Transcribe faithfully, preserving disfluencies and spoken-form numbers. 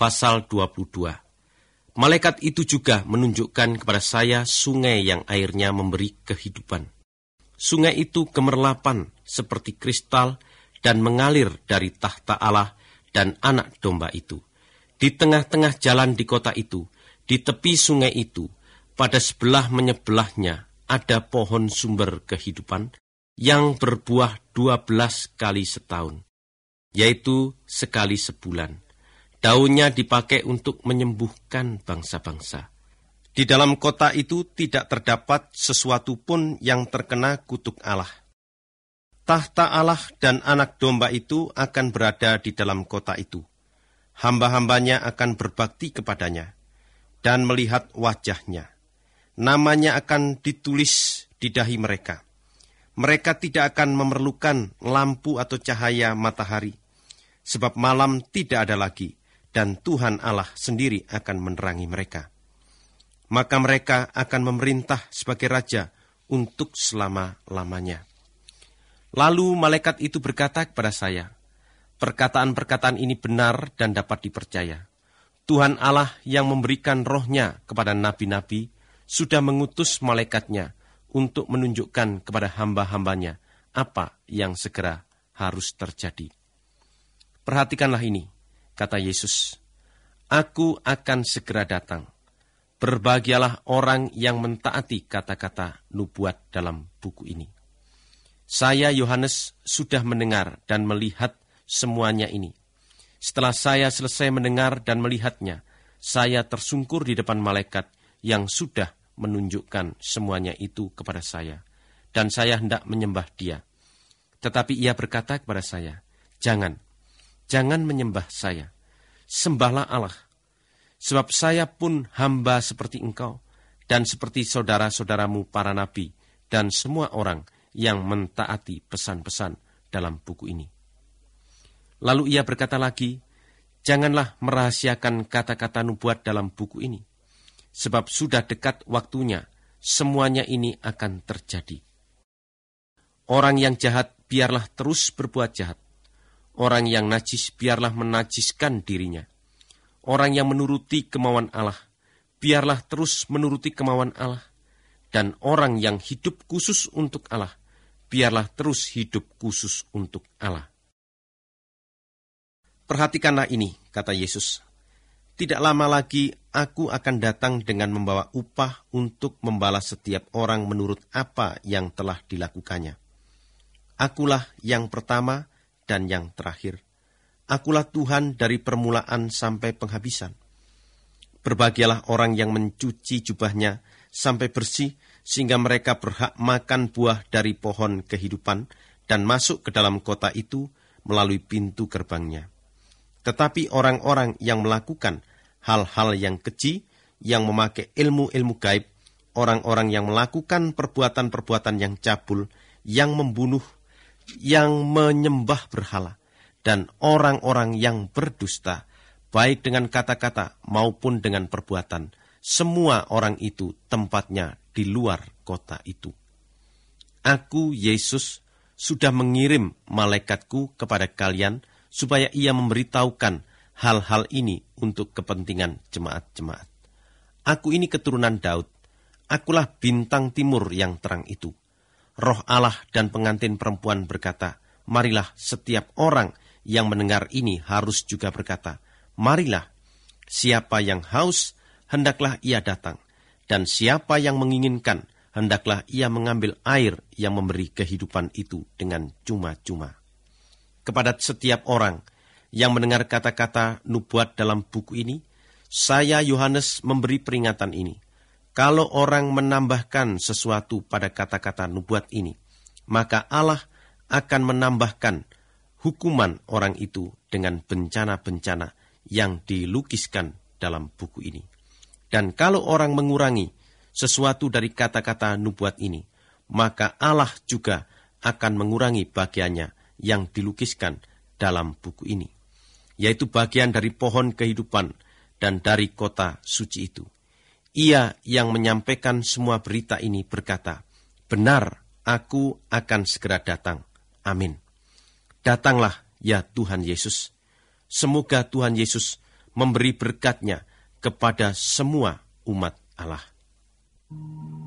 pasal dua puluh dua. Malaikat itu juga menunjukkan kepada saya sungai yang airnya memberi kehidupan. Sungai itu gemerlapan seperti kristal dan mengalir dari tahta Allah dan anak domba itu. Di tengah-tengah jalan di kota itu, di tepi sungai itu, pada sebelah menyebelahnya ada pohon sumber kehidupan yang berbuah dua belas kali setahun, yaitu sekali sebulan. Daunnya dipakai untuk menyembuhkan bangsa-bangsa. Di dalam kota itu tidak terdapat sesuatu pun yang terkena kutuk Allah. Tahta Allah dan anak domba itu akan berada di dalam kota itu. Hamba-hambanya akan berbakti kepadanya dan melihat wajahnya. Namanya akan ditulis di dahi mereka. Mereka tidak akan memerlukan lampu atau cahaya matahari, sebab malam tidak ada lagi, dan Tuhan Allah sendiri akan menerangi mereka. Maka mereka akan memerintah sebagai raja untuk selama-lamanya. Lalu malaikat itu berkata kepada saya, perkataan-perkataan ini benar dan dapat dipercaya. Tuhan Allah yang memberikan rohnya kepada nabi-nabi sudah mengutus malaikatnya untuk menunjukkan kepada hamba-hambanya apa yang segera harus terjadi. Perhatikanlah ini, kata Yesus, aku akan segera datang. Berbahagialah orang yang mentaati kata-kata nubuat dalam buku ini. Saya, Yohanes, sudah mendengar dan melihat semuanya ini. Setelah saya selesai mendengar dan melihatnya, saya tersungkur di depan malaikat yang sudah menunjukkan semuanya itu kepada saya. Dan saya hendak menyembah dia. Tetapi ia berkata kepada saya, jangan, jangan menyembah saya. Sembahlah Allah, sebab saya pun hamba seperti engkau, dan seperti saudara-saudaramu para nabi, dan semua orang yang mentaati pesan-pesan dalam buku ini. Lalu ia berkata lagi, janganlah merahasiakan kata-kata nubuat dalam buku ini, sebab sudah dekat waktunya, semuanya ini akan terjadi. Orang yang jahat biarlah terus berbuat jahat. Orang yang najis biarlah menajiskan dirinya. Orang yang menuruti kemauan Allah, biarlah terus menuruti kemauan Allah. Dan orang yang hidup khusus untuk Allah, biarlah terus hidup khusus untuk Allah. Perhatikanlah ini, kata Yesus. Tidak lama lagi aku akan datang dengan membawa upah untuk membalas setiap orang menurut apa yang telah dilakukannya. Akulah yang pertama dan yang terakhir. Akulah Tuhan dari permulaan sampai penghabisan. Berbahagialah orang yang mencuci jubahnya sampai bersih, sehingga mereka berhak makan buah dari pohon kehidupan dan masuk ke dalam kota itu melalui pintu gerbangnya. Tetapi orang-orang yang melakukan hal-hal yang keji, yang memakai ilmu-ilmu gaib, orang-orang yang melakukan perbuatan-perbuatan yang cabul, yang membunuh, yang menyembah berhala, dan orang-orang yang berdusta, baik dengan kata-kata maupun dengan perbuatan, semua orang itu tempatnya di luar kota itu. Aku, Yesus, sudah mengirim malaikatku kepada kalian, supaya ia memberitahukan hal-hal ini untuk kepentingan jemaat-jemaat. Aku ini keturunan Daud, akulah bintang timur yang terang itu. Roh Allah dan pengantin perempuan berkata, marilah setiap orang yang mendengar ini harus juga berkata, marilah, siapa yang haus, hendaklah ia datang, dan siapa yang menginginkan, hendaklah ia mengambil air yang memberi kehidupan itu dengan cuma-cuma. Kepada setiap orang yang mendengar kata-kata nubuat dalam buku ini, saya, Yohanes, memberi peringatan ini. Kalau orang menambahkan sesuatu pada kata-kata nubuat ini, maka Allah akan menambahkan hukuman orang itu dengan bencana-bencana yang dilukiskan dalam buku ini. Dan kalau orang mengurangi sesuatu dari kata-kata nubuat ini, maka Allah juga akan mengurangi bagiannya yang dilukiskan dalam buku ini, yaitu bagian dari pohon kehidupan dan dari kota suci itu. Ia yang menyampaikan semua berita ini berkata, benar, aku akan segera datang. Amin. Datanglah, ya Tuhan Yesus. Semoga Tuhan Yesus memberi berkat-Nya kepada semua umat Allah.